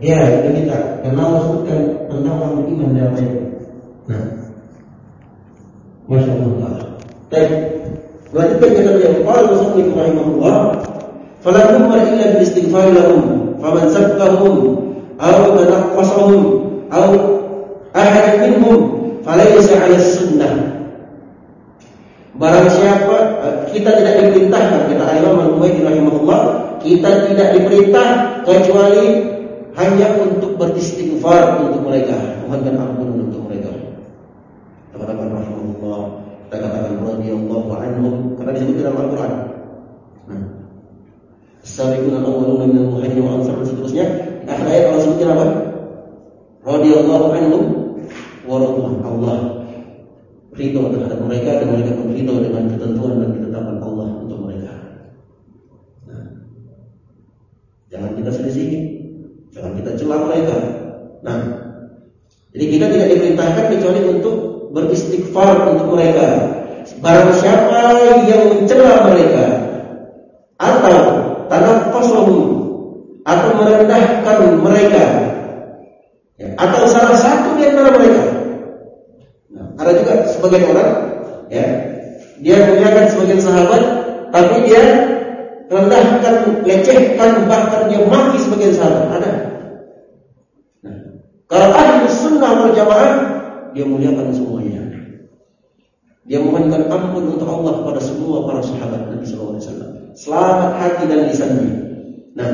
Ya, itu kita. Karena Allah sebutkan tentang orang beriman dalam ayat. Nah, Masya Allah. Baik. Lanjutkan kata beliau, qala musannif rahimahullah, fala yumar illa bil istighfar lahum, faman sabbahum aw tanaqqasahum aw ahad minhum falaysa 'ala sunnah. Barang siapa, kita tidak diperintahkan, kata Imam Al-Humaydi rahimahullah, kita tidak diperintah kecuali hanya untuk beristighfar untuk mereka, mohonkan ampun untuk mereka. Katakan rahimahullah, kita katakan radhiyallahu anhum, karena disebut dalam Al-Quran. Nah, as-sabiquna al-awwaluna minal muhajirin wal ansar dan seterusnya. Di akhir ayat Allah sebutkan apa? Radhiyallahu anhum wa radwan. Allah ridho terhadap mereka dan mereka pun ridho dengan ketentuan dan ketetapan Allah untuk mereka. Nah, jangan kita selisihi, jangan kita cela mereka. Nah, jadi kita tidak diperintahkan kecuali untuk beristighfar untuk mereka. Barang siapa yang mencela mereka atau tanaqqasahum atau merendahkan mereka, ya, atau salah satu di antara mereka. Nah, ada juga sebagian orang, ya, dia muliakan sebagian sahabat, tapi dia rendahkan, lecehkan, bahkan dia maki sebagian sahabat. Ada. Nah, kalau ahli sunnah wal jamaah, dia muliakan semuanya. Dia mohonkan ampun untuk Allah kepada semua para sahabat Nabi sallallahu alaihi wasallam. Selamat hati dan lisannya. Nah,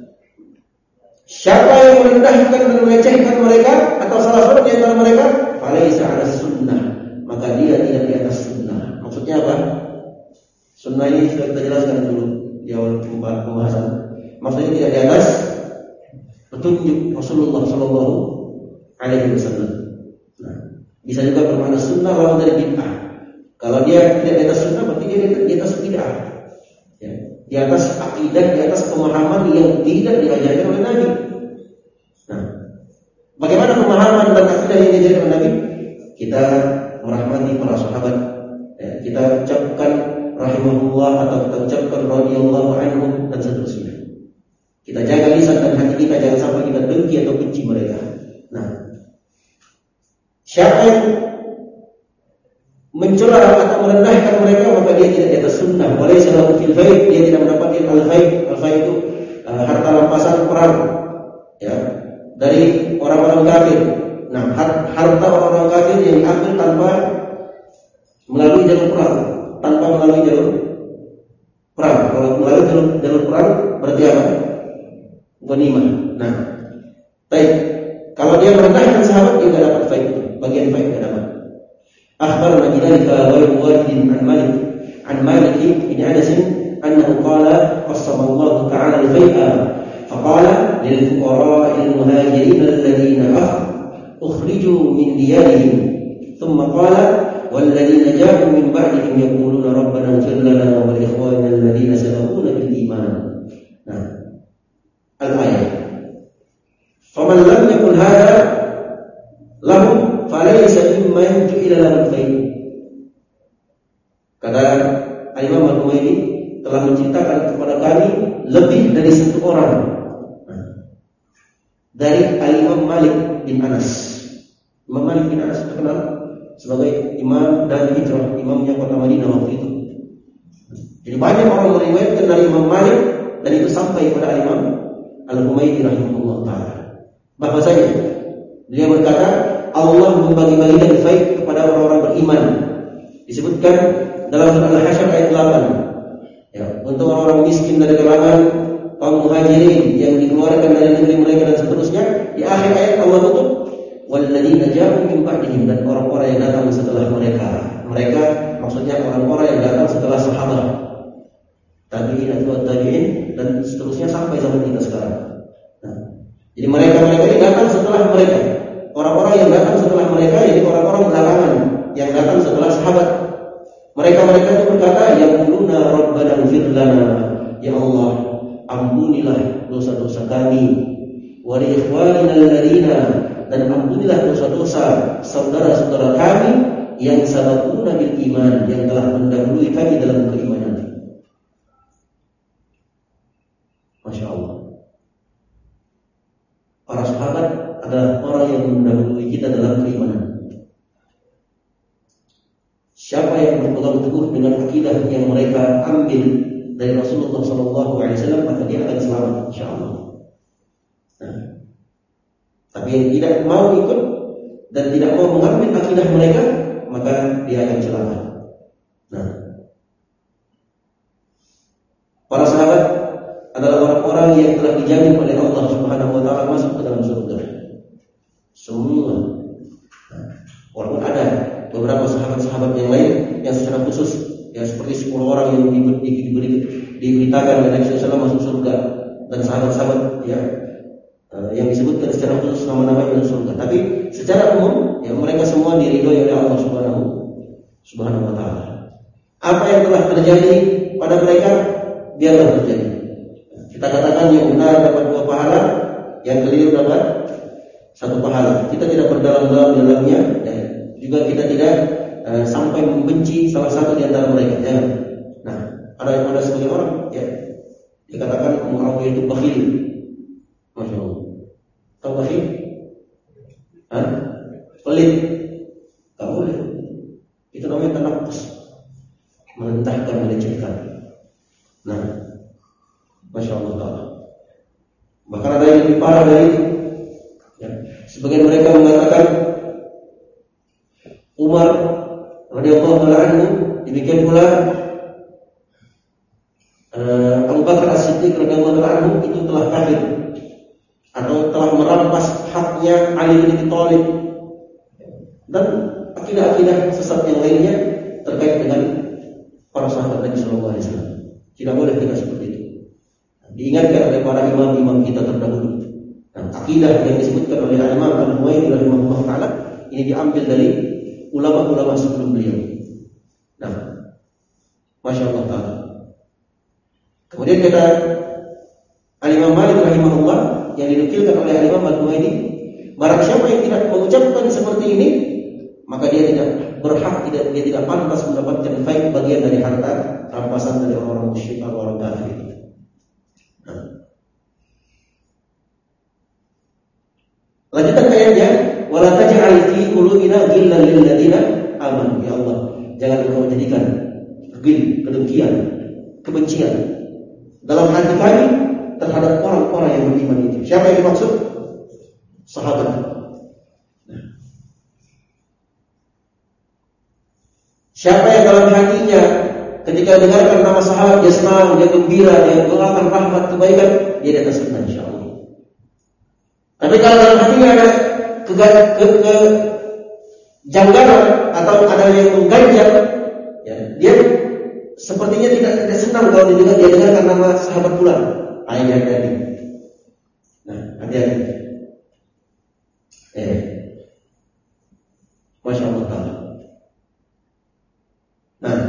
siapa yang merendahkan dan melecehkan mereka atau salah satu di antara mereka, falaysa 'ala sunnah, maka dia tidak di atas sunnah. Maksudnya apa? Sunnah ini sudah kita jelaskan dulu di awal pembahasan. Maksudnya tidak di atas petunjuk Rasulullah sallallahu alaihi wasallam. Nah, bisa juga bermakna sunnah lawan dari bid'ah. Kalau dia tidak di atas sunnah, berarti dia di atas bid'ah. Ya, di atas akidah, di atas pemahaman yang tidak diajarkan oleh Nabi. Nah, bagaimana pemahaman dan akidah yang diajarkan oleh Nabi? Kita merahmati para sahabat, ya, kita ucapkan rahimahullah atau kita ucapkan radhiyallahu anhum dan seterusnya. Kita jaga lisan dan hati kita, jangan sampai kita dengki atau benci mereka. Nah, siapa yang mencela atau merendahkan mereka, maka dia tidak di atas sunnah. Walaysa lahu fil faid, dia tidak mendapatkan al-faid. Al-faid itu harta rampasan perang, ya, dari orang-orang kafir. Nah, harta orang-orang kafir yang diambil tanpa melalui jalur perang, tanpa melalui jalur perang. Kalau melalui jalur perang berarti apa? Ghanimah. Nah, baik. Kalau dia merendahkan sahabat, dia tidak dapat faid. Bagian faid tidak dapat. أخبرنا بذلك غير واحد عن مالك بن أنس أنه قال قسم الله تعالى الفيء فقال للفقراء المهاجرين الذين أخرجوا من ديارهم ثم قال والذين جاءوا من بعدهم يقولون ربنا اغفر لنا ولإخواننا الذين سبقونا بالإيمان. Nah, الآية فمن لم يقل هذا لهم falaysa mimman ju'ila lahu faid. Kata Imam Al-Humaydi telah menceritakan kepada kami lebih dari satu orang dari Imam Malik bin Anas. Imam Malik bin Anas terkenal sebagai imam dan hijrah, imamnya kota Madinah waktu itu. Jadi banyak orang meriwayatkan dari Imam Malik dan itu sampai kepada Imam Al-Humaydi rahimahullah taala. Bahwasanya dia berkata Allah membagi-bagikan faid kepada orang-orang beriman. Disebutkan dalam surah Al-Hasyr ayat 8. Ya, untuk orang miskin dari kalangan kaum muhajirin yang dikeluarkan dari negeri mereka dan seterusnya. Di akhir ayat Allah tutup walladzina ja'u min ba'dihim, dan orang-orang yang datang setelah mereka. Mereka maksudnya orang-orang yang datang setelah sahabat, tabi'in atau tabi'in dan seterusnya sampai zaman kita sekarang. Nah, jadi mereka-mereka ini datang setelah mereka. Orang-orang yang datang setelah mereka, jadi orang-orang belakangan yang datang setelah sahabat. Mereka-mereka itu berkata, yaquluna rabbana ighfir lana, ya Allah, ampunilah dosa-dosa kami, wa li ikhwanina alladziina, dan ampunilah dosa-dosa saudara-saudara kami yang sabaquna bil iman, yang telah mendahului kami dalam keimanan. Masya Allah. yang mendahului kita dalam keimanan. Siapa yang berpegang teguh dengan akidah yang mereka ambil dari Rasulullah SAW, maka dia akan selamat, insyaallah. Nah, tapi yang tidak mau ikut dan tidak mau mengambil akidah mereka, maka dia akan celaka. Nah, para sahabat adalah orang-orang yang telah dijamin oleh Allah Subhanahu wa taala masuk ke dalam surga. Semua. Nah, walaupun ada beberapa sahabat-sahabat yang lain yang secara khusus, ya seperti 10 orang yang diberitakan oleh Nabi SAW masuk surga, dan sahabat-sahabat ya yang disebutkan secara khusus nama-namanya masuk surga. Tapi secara umum, ya mereka semua diridhoi oleh Allah Subhanahu wa taala. Apa yang telah terjadi pada mereka biarlah terjadi. Kita katakan yang benar dapat 2 pahala, yang keliru dapat 1 pahala. Kita tidak berdalam-dalam dalamnya, ya. Juga kita tidak sampai membenci salah satu di antara mereka. Ya. Nah, ada sebagian orang, ya, dikatakan Muawiyah itu bakhil. Masya Allah. Tahu bakhil? Pelit. Tak boleh. Itu namanya tanakus, merendahkan, melecehkan. Nah, Masya Allah ta'ala. Bahkan ada yang lebih parah dari itu, ya. Sebagian mereka mengatakan Umar radhiyallahu ta'ala anhu, demikian pula Abu Bakar As-Siddiq radhiyallahu ta'ala anhu itu telah kafir atau telah merampas haknya Ali bin Abi Thalib, dan akidah-akidah sesat yang lainnya terkait dengan para sahabat Nabi sallallahu alaihi wasallam. Tidak boleh kita seperti itu. Diingatkan oleh para imam-imam kita terdahulu. Nah, akidah yang disebutkan oleh Imam Al-Huwaini rahimahullah taala ini diambil dari ulama-ulama sebelum beliau. Nah, Masya Allah taala. Kemudian kata Al-Imam Malik rahimahullah yang dinukilkan oleh Al-Imam Al-Huwaini, barang siapa yang tidak mengucapkan seperti ini, maka dia tidak berhak, dia tidak pantas mendapatkan bagian dari harta rampasan dari orang-orang musyrik atau orang kafir. Nah, lanjutan ayatnya, wala taj'al fi qulubina ghillan lil ladzina amanu. Ya Allah, jangan Engkau menjadikan kedengkian, kebencian dalam hati kami terhadap orang-orang yang beriman itu. Siapa yang dimaksud? Sahabat. Nah, siapa yang dalam hatinya ketika dengarkan nama sahabat dia senang, dia gembira, dia doakan rahmat kebaikan, dia di atas sunnah insyaallah. Tapi kalau dalam hatinya ada kejanggalan atau ada yang mengganjal, ya, dia sepertinya tidak senang kalau dia dengarkan nama sahabat pula. Ayat tadi. Nah, hati-hati. Masya Allah ta'ala. Nah,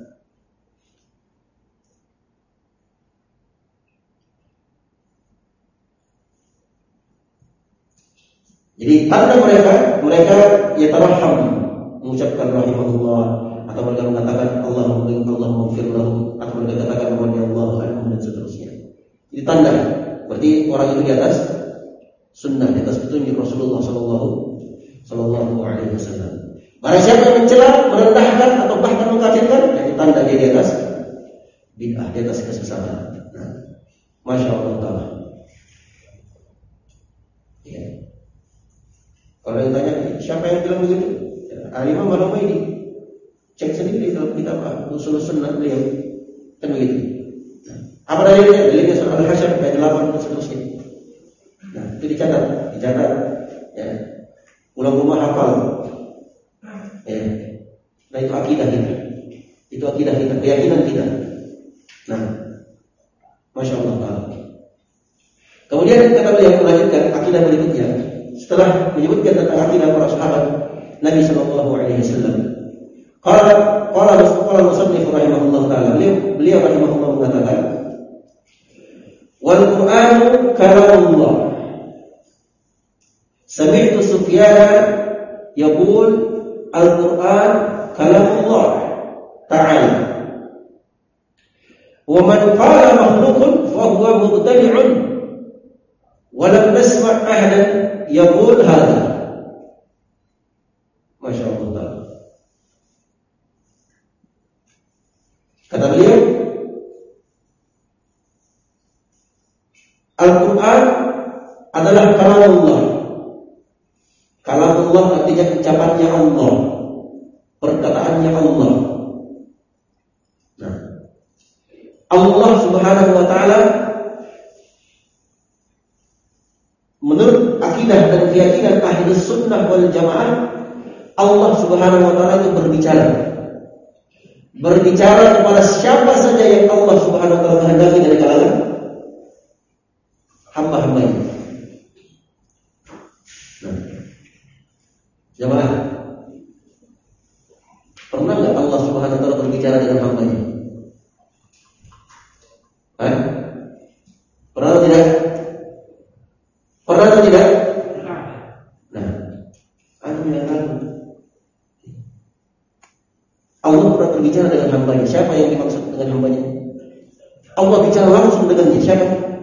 jadi tanda mereka ya taraham, mengucapkan rahimahullah, atau mereka mengatakan Allahumma maghfir lahum, atau mereka katakan radhiyallahu anhum, dan seterusnya. Ini tanda berarti orang itu di atas sunnah, di atas petunjuk Rasulullah sallallahu alaihi wasallam. Barang siapa yang mencela, merendahkan atau bahkan mengkafirkan, itu tanda dia di atas bid'ah, di atas kesesatan. Nah, Masya Allah ta'ala. Ya. Kalau yang tanya, siapa yang bilang begitu? Al-Imam Al-Huwaini. Cek sendiri dalam kitab Ushul Sunnah beliau. Kan begitu. Nah, apa dalilnya? Dalilnya surah Al-Hasyr ayat 8 dan seterusnya. Nah, itu dicatat. Ya. Ulang rumah hafal. Ya. Nah, itu akidah kita. Itu akidah kita, keyakinan kita. Nah, Masya Allah ta'ala. Kemudian kata beliau melanjutkan akidah berikutnya. Setelah menyebutkan tentang akidah para sahabat Nabi sallallahu alaihi wasallam, qala musannif rahimahullah taala, beliau rahimahullah mengatakan, wal Qur'anu kalamullah. Sami'tu Sufyan yaqul al-Qur'an kalamullah ta'ala. Wa man qala makhluqun fa huwa mubtadi'un wa lam nasma' ahadan yaqul hadha. adalah kalamullah. Kalamullah artinya ucapannya Allah, perkataannya Allah. Nah, Allah Subhanahu wa taala menurut akidah dan keyakinan ahli sunnah wal jamaah, Allah Subhanahu wa taala itu berbicara kepada siapa saja yang Allah Subhanahu wa taala kehendaki dari kalangan hamba-hambanya. Nah, jamaah, pernah nggak Allah Subhanahu wa taala berbicara dengan hambanya? Pernah atau tidak? Pernah atau tidak? Nah, Allah pernah berbicara dengan hambanya. Siapa yang dimaksud dengan hambanya? Allah bicara langsung dengannya. Siapa?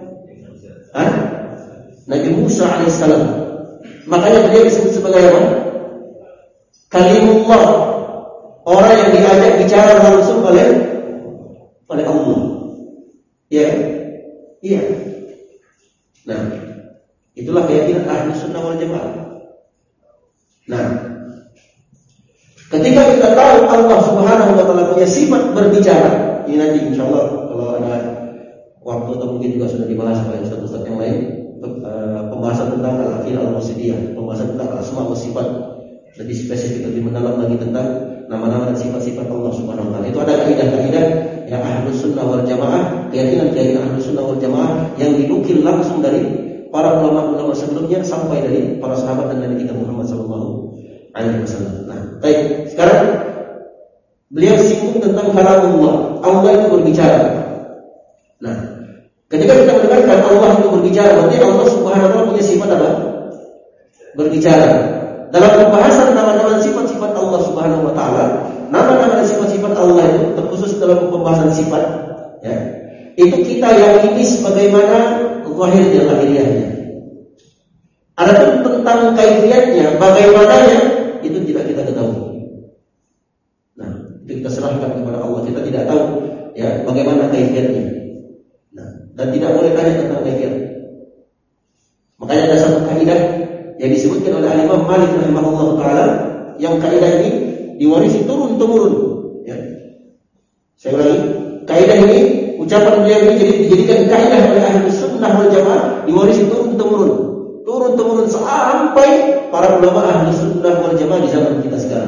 Nabi Musa alaihissalam. Makanya dia disebut sebagai apa? Kalimullah. Orang yang diajak bicara langsung oleh Allah. Ya, iya. Nah, itulah keyakinan ahli sunnah wal jamaah. Nah, ketika kita tahu Allah Subhanahu wa taala punya sifat berbicara, ini nanti insyaallah kalau ada waktu atau mungkin juga sudah dibahas oleh ustaz-ustaz yang lain, pembahasan tentang al-aqidah al-wasidiyah, pembahasan tentang asma wa sifat, lebih spesifik, lebih mendalam lagi tentang nama-nama dan sifat-sifat Allah Subhanahu wa taala. Itu ada kaidah-kaidah yang ahli sunnah wal jamaah, keyakinan ahli sunnah wal jamaah yang dinukil langsung dari para ulama-ulama sebelumnya sampai dari para sahabat dan Nabi kita Muhammad sallallahu alaihi wasallam. Nah, baik. Sekarang beliau singgung tentang kalamullah. Allah itu berbicara. Nah, ketika kita mendengarkan Allah itu berbicara, berarti Allah Subhanahu wa taala punya sifat apa? Berbicara. Dalam pembahasan nama-nama sifat-sifat Allah Subhanahu wa taala, nama-nama dan sifat-sifat Allah itu terkhusus dalam pembahasan sifat, ya. Itu kita yakini sebagaimana zahir dan lahiriahnya. Adapun tentang kaifiyatnya, bagaimananya, itu tidak kita ketahui. Nah, itu kita serahkan kepada Allah. Kita tidak tahu ya bagaimana kaifiyatnya. Nah, dan tidak boleh tanya tentang kaifiyat. Makanya ada satu kaidah yang disebutkan oleh Imam Malik rahimahullah taala, yang kaidah ini diwarisi turun temurun. Ya. Saya ulangi, kaidah ini, ucapan beliau ini dijadikan kaidah oleh ahli sunnah wal jamaah, diwarisi turun temurun sampai para ulama ahli sunnah wal jamaah di zaman kita sekarang.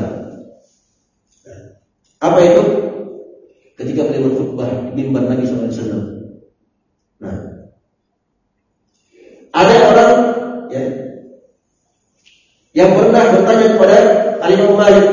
Apa itu? Ketika beliau berkhutbah di mimbar Nabi SAW. Nah, ada orang ya, yang pernah bertanya kepada Imam Malik.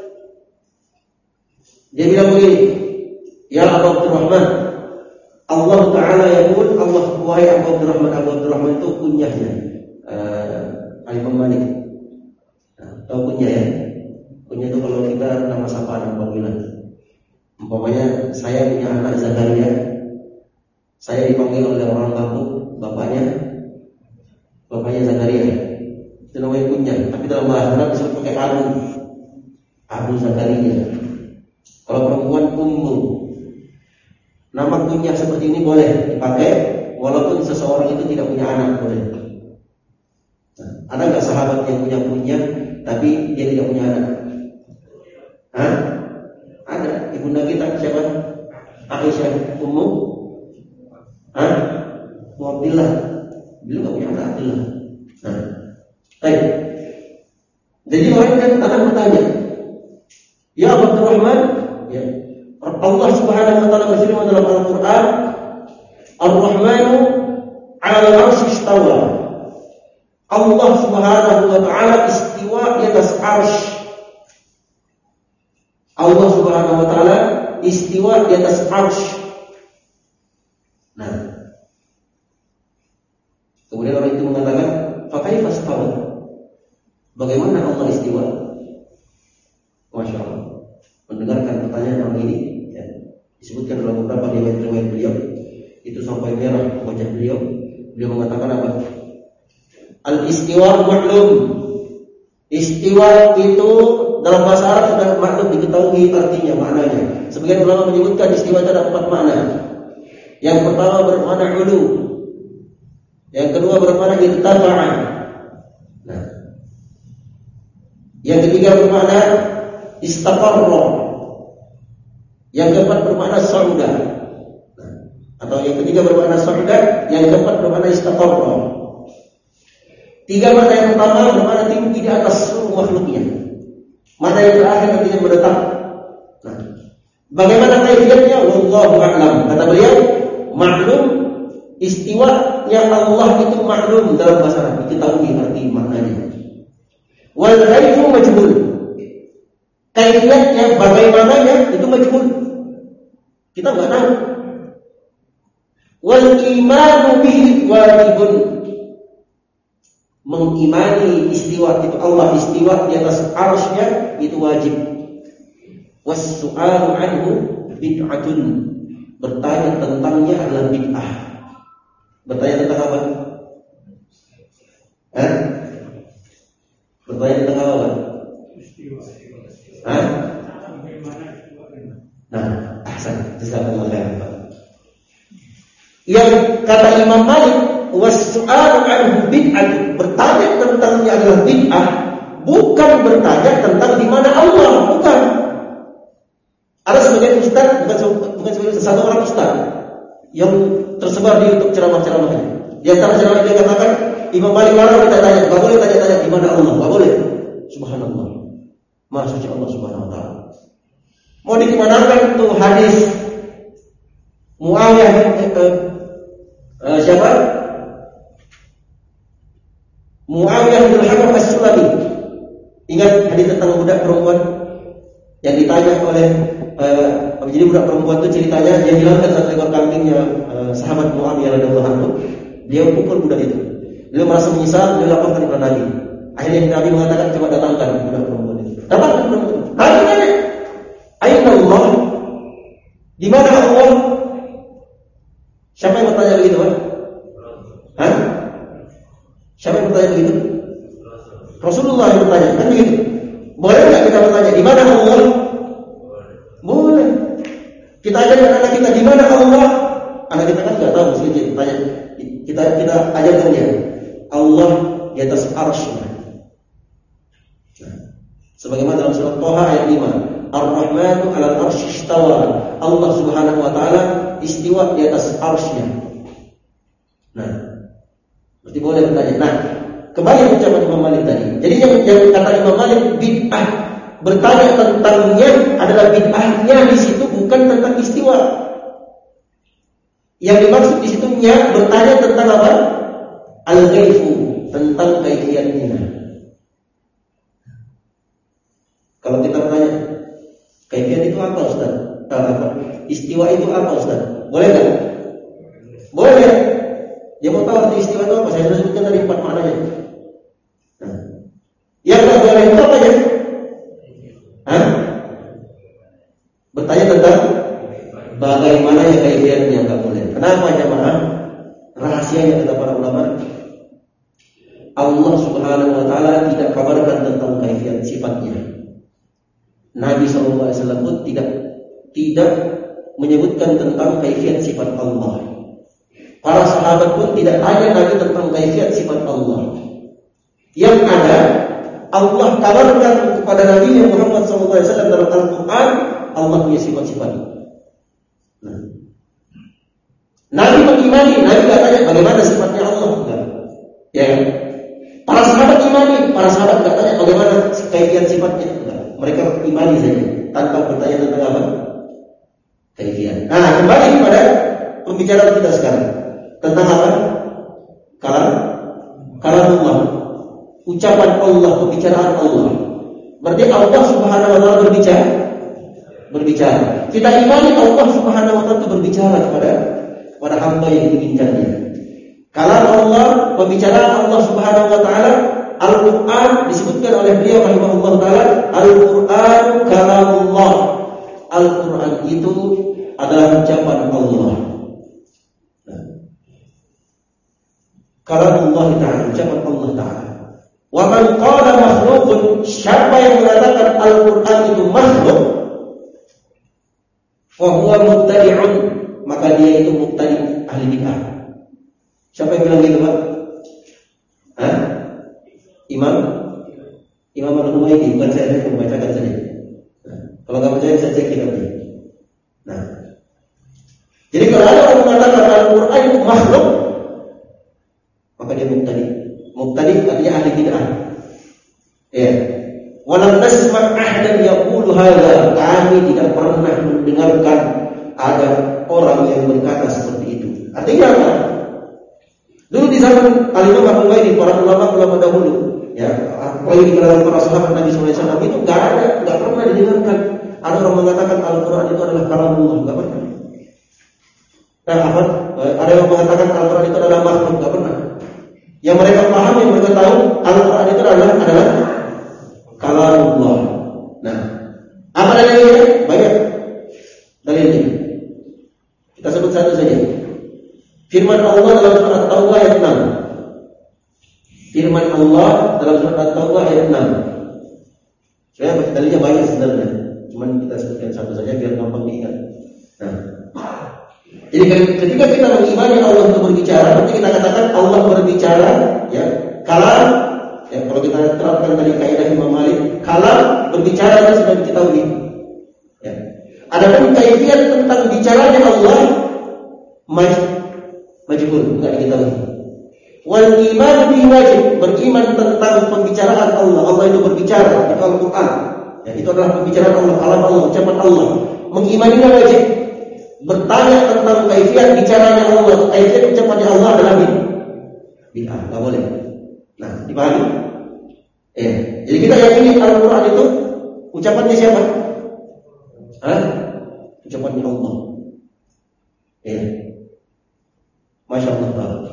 Dia bilang begini, ya Abu Abdurrahman, Allah Ta'ala yaqul, Allah, wahai Abu Abdurrahman itu kunyahnya Imam Malik. Nah, tahu kunyah ya? Kunyah itu kalau kita nama sapaan, panggilan. Umpamanya saya punya anak Zakaria, saya dipanggil oleh orang kampung bapaknya Zakaria. Itu namanya kunyah. Tapi dalam bahasa Arab bisa pakai Abu Zakaria. Kalau perempuan Ummu. Nama kunyah seperti ini boleh dipakai walaupun seseorang itu tidak punya anak, boleh. Nah, ada nggak sahabat yang punya kunyah tapi dia tidak punya anak? Hah? Ada. Ibunda kita siapa? Aisyah Ummu. Hah? Abdillah. Beliau nggak punya anak, Abdillah. Nah, baik. Jadi orang kan akan bertanya, ya Abdurrahman, ya, Allah Subhanahu wa taala berfirman dalam Al-Qur'an, Ar-Rahmanu 'ala al-'arsy istawa. Allah Subhanahu wa taala istiwa di atas 'arsy. Allah Subhanahu wa taala istiwa di atas 'arsy. Nah, kemudian orang itu mengatakan, fa kaifa istawa? Bagaimana Allah istiwa? Masya Allah. Mendengarkan pertanyaan orang ini, ya, disebutkan dalam beberapa riwayat beliau, itu sampai merah wajah beliau. Beliau mengatakan apa? Al-istiwa maklum. Istiwa itu dalam bahasa Arab sudah maklum, diketahui artinya, maknanya. Sebagian ulama menyebutkan istiwa itu ada 4 makna. Yang pertama bermakna ulu. Yang kedua bermakna irtafa'a. Nah, yang ketiga bermakna istaqarra. Yang keempat bermakna sa'uda. Atau yang ketiga bermakna sa'uda, yang keempat bermakna istaqarra. Tiga makna yang pertama bermakna tinggi di atas seluruh makhluknya. Makna yang terakhir artinya menetap. Nah, bagaimana kaifiatnya? Wallahu a'lam. Kata beliau, maklum istiwanya Allah itu maklum dalam bahasa Arab, diketahui arti maknanya. Wal kaifu majhul. Kaifiatnya bagaimananya itu majhul. Kita enggak tahu. Wal imanu bihi wajibun. Mengimani istiwa itu Allah istiwa di atas arsy-Nya itu wajib. Was-su'alu anhu bid'atun. Bertanya tentangnya adalah bid'ah. Bertanya tentang apa? Bertanya tentang apa? Nah, ahsan. Jazakallahu khairan. Yang kata Imam Malik, was-su'alu anhu bid'ah, bertanya tentangnya adalah bid'ah, bukan bertanya tentang di mana Allah, bukan. Ada sebagian ustaz, bukan sebagian satu orang ustaz yang tersebar di YouTube ceramah-ceramahnya. Di antara ceramah dia katakan, Imam Malik larang kita tanya, enggak boleh tanya-tanya di mana Allah, enggak boleh. Subhanallah. Maha suci Allah Subhanahu wa taala. Mau dikemanakan tuh hadis Muawiyah siapa? Muawiyah bin Hakam As-Sulami. Ingat hadis tentang budak perempuan yang ditanya oleh jadi budak perempuan itu ceritanya dia hilangkan satu ekor kambingnya sahabat Muawiyah radhiyallahu anhu. Dia pukul budak itu. Beliau merasa menyesal, beliau laporkan kepada Nabi. Akhirnya Nabi mengatakan coba datangkan budak perempuan itu. Datangkan budak perempuan. Nabi tanya, "Aina Allah?" Di mana Allah? Siapa yang bertanya begitu, Pak? Hah? Siapa yang bertanya begitu? Rasulullah yang bertanya, kan begitu? Boleh enggak kita bertanya di mana Allah? Boleh. Kita ajarkan anak kita di mana Allah? Anak kita kan enggak tahu, mesti tanya. Kita ajarkan dia. Allah di atas arsy-Nya. Nah, sebagaimana dalam surat Thaha ayat 5, Ar-Rahmanu 'alal arsy istawa. Allah Subhanahu wa taala istiwa di atas arsy-Nya. Nah, berarti boleh bertanya. Nah, kembali ucapan Imam Malik tadi. Jadi yang kata Imam Malik bid'ah, bertanya tentangnya adalah bid'ahnya di situ bukan tentang istiwa. Yang dimaksud di situnya bertanya tentang apa? Al-ghaifu, tentang kaifiatnya. Kalau kita bertanya, kaifiat itu apa, Ustaz? Istiwa itu apa, Ustaz? Boleh enggak? Boleh. Dia mau tahu arti istiwa itu apa? Saya sudah sebutkan tadi 4 maknanya. Nah, yang enggak boleh itu apa ya? Bertanya tentang bagaimana ya kaifiatnya enggak boleh. Kenapa jemaah? Rahasianya kata para ulama, Allah Subhanahu wa taala tidak kabarkan tentang kaifiat sifatnya. Nabi SAW pun tidak menyebutkan tentang kaifiat sifat Allah. Para sahabat pun tidak tanya Nabi tentang kaifiat sifat Allah. Yang ada, Allah kabarkan kepada Nabi Muhammad SAW dalam Al-Quran, Allah punya sifat-sifat. Nah, Nabi mengimani, Nabi tidak tanya bagaimana sifatnya Allah. Ya, para sahabat imani, para sahabat tidak tanya bagaimana kaifiat sifatnya. Mereka imani saja tanpa bertanya tentang apa? Kaifiat. Nah, kembali kepada pembicaraan kita sekarang tentang apa? Kalamullah, ucapan Allah, pembicaraan Allah. Berarti Allah Subhanahu wa taala berbicara. Kita imani Allah Subhanahu wa taala itu berbicara kepada hamba yang diinginkannya. Kalam Allah, pembicaraan Allah Subhanahu wa taala, Al-Quran disebutkan oleh beliau rahimahullah taala, Al-Quran kalamullah. Al-Quran itu adalah ucapan Allah. Kalamullah taala, ucapan Allah taala. Wa man qala makhluqun, siapa yang mengatakan Al-Quran itu makhluk, fa huwa mubtadi'un, maka dia itu mubtadi', ahli bid'ah. Siapa yang bilang gitu, Pak? Hah? Imam Al-Humaydi, bukan saya membacakan saja. Nah, kalau nggak percaya saya cek kitabnya. Nah, jadi kalau ada orang mengatakan Al-Quran itu makhluk, maka dia mubtadi. Mubtadi artinya ahli bid'ah. Ya. Walam nasma' ahadan yaqulu hadza. Kami tidak pernah mendengarkan ada orang yang berkata seperti itu. Artinya apa? Dulu di zaman Al-Imam Al-Humaydi, para ulama dahulu, ya, apalagi di kalangan para sahabat Nabi SAW itu nggak pernah didengarkan ada orang mengatakan Al-Quran itu adalah kalamullah, nggak pernah. Ada yang mengatakan Al-Quran itu adalah makhluk, nggak pernah. Yang mereka paham, yang mereka tahu Al-Quran itu adalah kalamullah. Nah, apa dalilnya? Banyak dalilnya. Kita sebut satu saja. Firman Allah dalam surat At-Taubah ayat 6. Firman Allah dalam surat At-Taubah ayat 6. Sebenarnya dalilnya banyak sebenarnya. Cuman kita sebutkan satu saja biar gampang diingat. Nah, jadi ketika kita mengimani Allah itu berbicara, nanti kita katakan Allah berbicara, ya. Kalam, ya, kalau kita terapkan tadi kaidah Imam Malik, kalam berbicara itu sudah diketahui. Ya. Adapun kaifiat tentang bicaranya Allah majhul, enggak diketahui. Wal iman bi wajib, beriman tentang pembicaraan Allah. Allah itu berbicara, itu Al-Qur'an. Ya, itu adalah pembicaraan Allah, kalam Allah, ucapan Allah. Mengimaninya wajib. Bertanya tentang kaifiat bicaranya Allah, kaifiat ucapannya Allah adalah bid'ah, enggak boleh. Nah, dipahami? Ya. Jadi kita yakini Al-Qur'an itu ucapannya siapa? Ucapannya Allah. Ya. Masya Allah.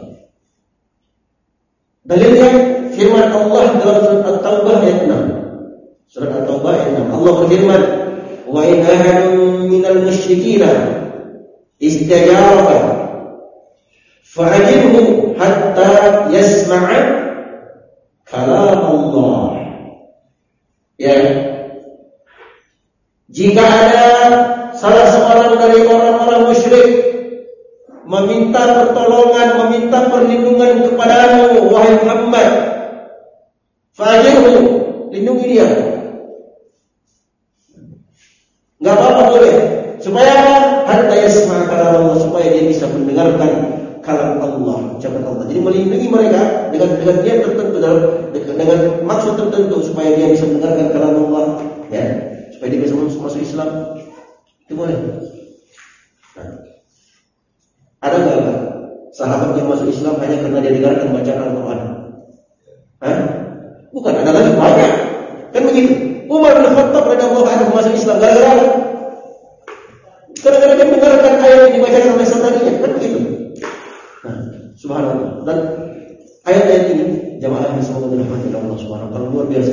Dalilnya firman Allah dalam surat At-Taubah ayat 6. Surat At-Taubah ayat 6. Allah berfirman, "Wa in ahadun minal musyrikina istajaraka fa'ajibhu hatta yasma'a kalam Allah." Ya. Jika ada salah seorang dari orang-orang musyrik meminta pertolongan, meminta perlindungan kepadamu, wahai Muhammad, fa'ajirhu, lindungi dia. Enggak apa-apa, boleh. Supaya hatta yasma' kalam Allah, supaya dia bisa mendengarkan kalam Allah, ucapan Allah. Jadi melindungi mereka dengan niat tertentu, dengan maksud tertentu, supaya dia bisa mendengarkan kalam Allah, ya, supaya dia bisa masuk Islam. Itu boleh. Nah, ada nggak sahabat yang masuk Islam hanya karena dia dengarkan bacaan Al-Quran? Bukan, ada lagi banyak. Kan begitu. Umar bin Khattab radhiyallahu anhu masuk Islam gara-gara dia mendengarkan ayat yang dibacakan oleh saudaranya. Kan begitu. Nah, subhanallah. Dan ayat-ayat ini jamaah yang semoga dirahmati oleh Allah Subhanahu wa taala luar biasa.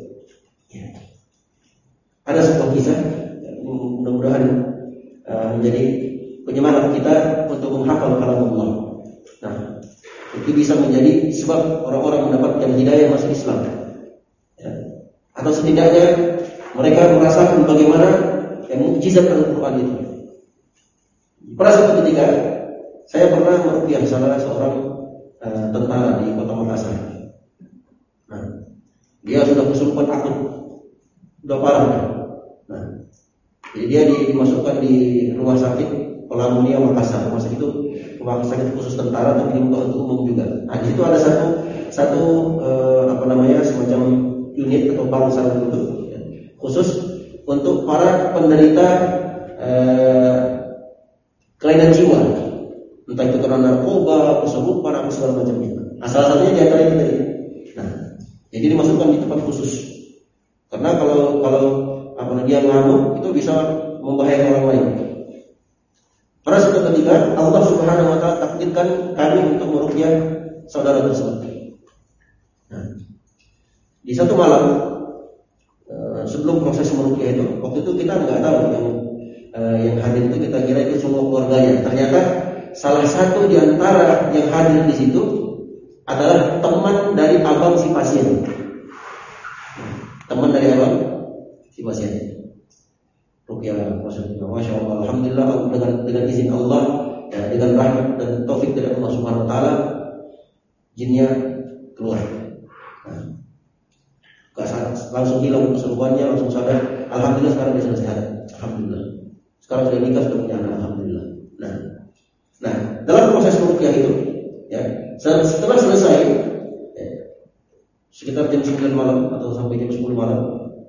Ada sebuah kisah yang mudah-mudahan menjadi penyemangat kita untuk menghafal kalam Allah. Nah, itu bisa menjadi sebab orang-orang mendapatkan hidayah masuk Islam. Ya. Atau setidaknya mereka merasakan bagaimana mukjizat Al-Quran itu. Pada suatu ketika saya pernah meruqyah salah seorang tentara di Kota Makassar. Nah, dia sudah kesurupan akut, sudah parah. Nah, jadi dia dimasukkan di rumah sakit Pelamunia Makassar. Rumah sakit itu rumah sakit khusus tentara, tapi dibuka untuk umum juga. Nah, di situ ada satu semacam unit atau bangsal itu khusus untuk para penderita kelainan jiwa, entah itu karena narkoba, kesurupan, apa segala macamnya. Salah satunya di antara itu tadi. Nah, jadi dimasukkan di tempat khusus. Karena kalau dia ngamuk itu bisa membahayakan orang lain. Pada suatu ketika Allah Subhanahu wa taala takdirkan kami untuk meruqyah saudara tersebut. Nah, di satu malam sebelum proses meruqyah itu, waktu itu kita nggak tahu yang hadir itu, kita kira itu semua keluarganya. Ternyata salah satu di antara yang hadir di situ adalah teman dari abang si pasien. Teman dari abang si pasien. Ruqyah, masya Allah, alhamdulillah, dengan izin Allah, ya, dengan rahmat dan taufik dari Allah Subhanahu wa taala, jinnya keluar. Nah, langsung hilang keseruannya, langsung sadar. Alhamdulillah sekarang dia sudah sehat. Alhamdulillah. Sekarang sudah nikah, sudah punya anak. Alhamdulillah. Nah, dalam proses ruqyah itu, ya, setelah selesai, ya, sekitar jam 9 malam atau sampai jam 10 malam,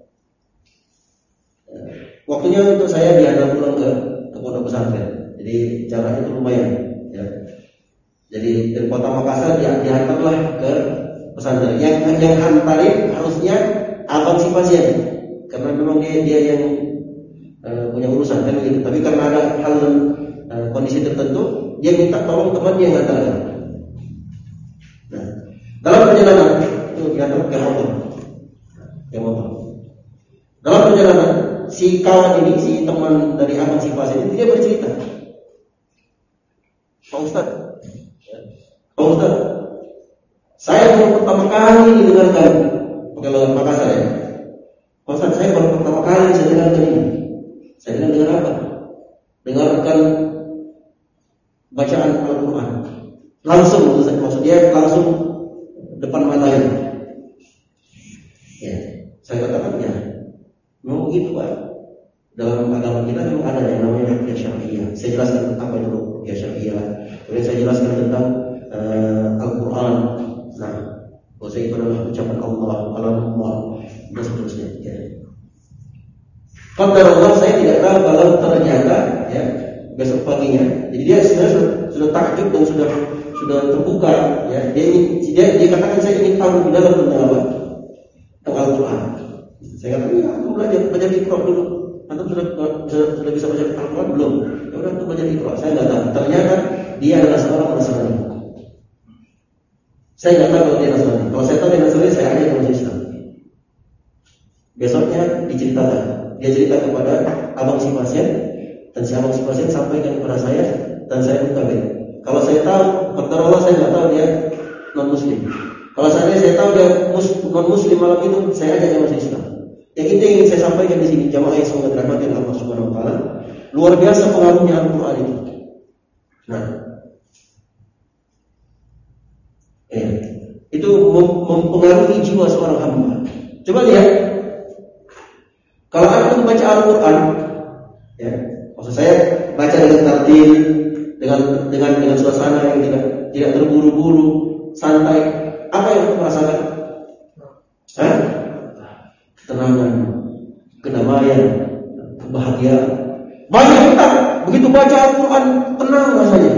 ya, waktunya untuk saya diantar pulang ke pondok pesantren. Jadi jaraknya itu lumayan. Ya. Jadi dari kota Makassar diantarlah ke pesantren. Yang hantarin harusnya abang si pasien, karena memang dia yang punya urusan kan gitu. Tapi karena ada hal dan kondisi tertentu, dia minta tolong teman dia yang hantar. Nah, dalam perjalanan itu diantar ke motor. Dalam perjalanan si kawan ini, si teman dari abang si pasien itu, dia bercerita, Pak Ustaz, saya baru pertama kali didengarkan, pakai logat Makassar ya. Pak Ustaz, saya baru pertama kali saya dengarkan ini. Saya dengar apa? Dengarkan bacaan Al-Quran. Langsung, maksudnya langsung depan matanya. Ya, saya katakan ya, memang begitu Pak. Dalam agama kita memang ada yang namanya ruqyah syar'iyyah. Saya jelaskan apa itu ruqyah syar'iyyah. Kemudian saya jelaskan tentang Al-Quran. Nah, bahwa itu adalah ucapan Allah, kalamullah, dan seterusnya. Ya. Qadarullah, saya tidak tahu kalau ternyata ya besok paginya. Jadi dia sebenarnya sudah takjub dan sudah terbuka. Ya, dia katakan saya ingin tahu di dalam tentang apa? Tentang Al-Quran. Saya katakan ya, aku belajar Iqra dulu. Antum sudah bisa baca Al-Quran belum? Ya udah, untuk baca Iqra. Saya nggak tahu. Ternyata dia adalah seorang Nasrani. Saya nggak tahu kalau dia Nasrani. Kalau saya tahu dia Nasrani, saya ajak ke masjid Islam. Besoknya diceritakan. Dia cerita kepada abang si pasien, dan si abang si pasien sampaikan kepada saya, dan saya mengkaget. Kalau saya tahu, faktor Allah, saya nggak tahu dia non Muslim. Kalau saya tahu dia non Muslim malam itu, saya ajak ke masjid Islam. Yang itu ingin saya sampaikan di sini, jamaah yang semoga dirahmati oleh Allah Subhanahu Wa Taala. Luar biasa pengaruhnya Al-Quran itu. Nah, itu mempengaruhi jiwa seorang hamba. Coba lihat, kalau Anda membaca Al-Quran, ya, maksud saya baca dengan tartil, dengan suasana yang tidak terburu-buru, santai, apa yang Anda rasakan? Ketenangan, kedamaian, kebahagiaan. Banyak kita begitu baca Al-Quran tenang rasanya.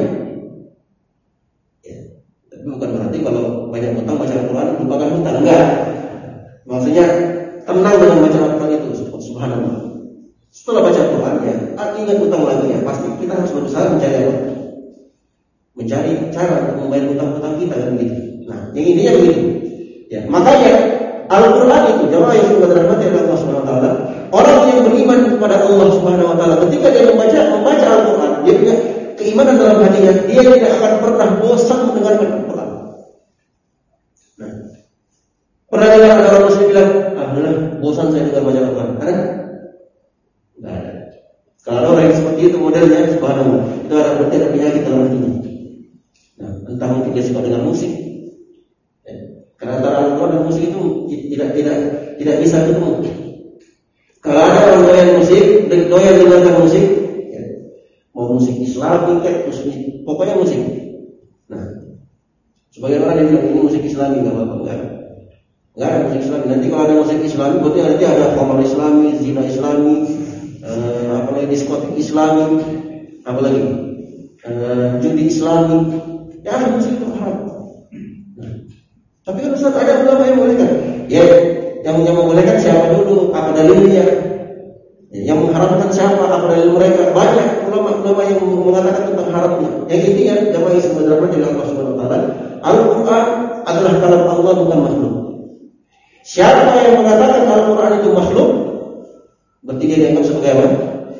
Tapi bukan berarti kalau banyak hutang baca Al-Quran lupakan hutang, enggak. Maksudnya tenang dengan baca Al-Quran itu, subhanallah. Setelah baca Al-Quran ya, ingat hutang lagi ya. Pasti kita harus berusaha mencari apa? Mencari cara untuk membayar hutang-hutang kita kan begitu. Nah, yang intinya begitu. Ya, makanya Al-Quran itu jemaah yang sudah dirahmati oleh Allah Subhanahu Wa Taala, orang yang beriman kepada Allah Subhanahu Wa Taala, ketika dia membaca Al-Quran, dia punya keimanan dalam hatinya, dia tidak akan pernah bosan mendengarkan Al-Quran. Nah, pernah dengar ada orang Muslim bilang, alhamdulillah bosan saya dengar baca Al-Quran? Ada? Tidak ada. Kalau orang yang seperti itu modelnya, subhanallah, itu ada berarti ada penyakit dalam hatinya. Nah, entah mungkin dia suka dengan musik. Ya. Karena antara Al-Quran dan musik itu tidak bisa ketemu. Kalau ada orang doyan musik, doyan dengarkan musik, ya, mau musik Islami kayak musik, pokoknya musik. Nah, sebagian orang yang bilang ini musik Islami nggak apa-apa, nggak ada musik Islami. Nanti kalau ada musik Islami, berarti nanti ada khamar Islami, zina Islami, apalagi diskotik Islami, apalagi judi Islami. Ya ada musik itu haram. Nah, tapi kan Ustaz ada ulama yang membolehkan. Ya, yang membolehkan siapa dulu? Apa dalilnya? Yang mengharamkan siapa? Apa dalil mereka? Banyak ulama yang mengatakan tentang haramnya. Yang intinya jamaah yang sebenarnya dari Allah Subhanahu Wa Taala, Al-Quran adalah kalam Allah, bukan makhluk. Siapa yang mengatakan Al-Quran itu makhluk, berarti dia dianggap sebagai apa?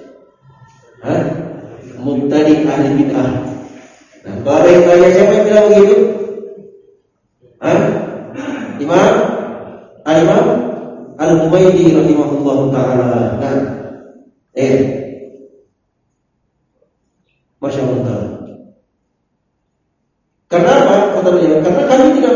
Mubtadi, ahli bid'ah. Nah, kalau ada yang tanya siapa yang bilang begitu? Imam Al-Imam Al-Humaydi rahimahullahu ta'ala. Nah, Masya Allah. Karena apa? Kata beliau, karena kami tidak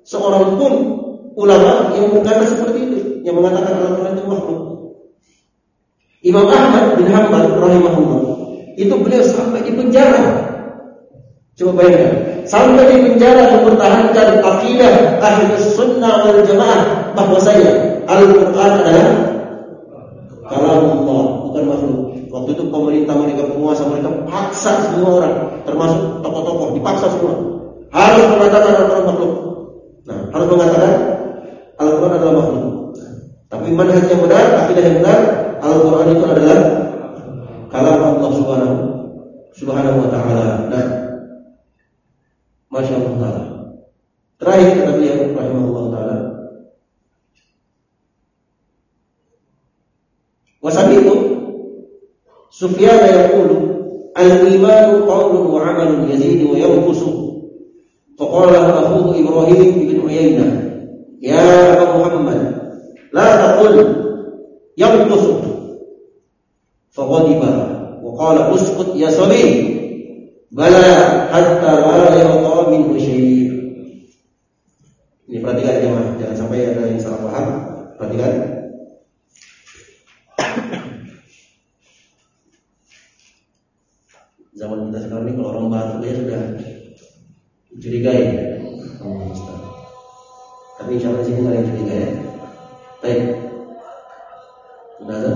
seorang pun ulama yang berkata seperti itu, yang mengatakan Al-Quran itu makhluk. Imam Ahmad bin Hanbal rahimahullah, itu beliau sampai di penjara. Coba bayangkan, sampai di penjara mempertahankan akidah Ahlus Sunnah wal Jamaah bahwasanya Al-Quran adalah kalamullah, bukan makhluk. Waktu itu pemerintah mereka, penguasa mereka paksa semua orang, termasuk tokoh-tokoh, dipaksa semua harus mengatakan Al-Quran makhluk. Nah, harus mengatakan Al-Quran adalah makhluk. Tapi manhaj yang benar, akidah yang benar, Al-Quran itu adalah kalam Allah Subhanahu wa taala. Nah, Masya Allah taala. Terakhir kata beliau rahimahullah taala, wasabitu Sufyan yaqulu al-imanu qawlun wa 'amalun yazidu wa yanqusu. Faqala akhuhu Ibrahim bin Uyainah, ya Abu Muhammad, la taqul yanqusu. Faghadiba wa qala uskut ya sabi, bala hatta la yata min syai'. Ini perhatikan jemaah, jangan sampai ada yang salah paham. Perhatikan. Zaman kita sekarang ini kalau orang baru ya sudah curigai. Tapi insya Allah di sini nggak ada yang curiga ya. Baik. Sudah ada?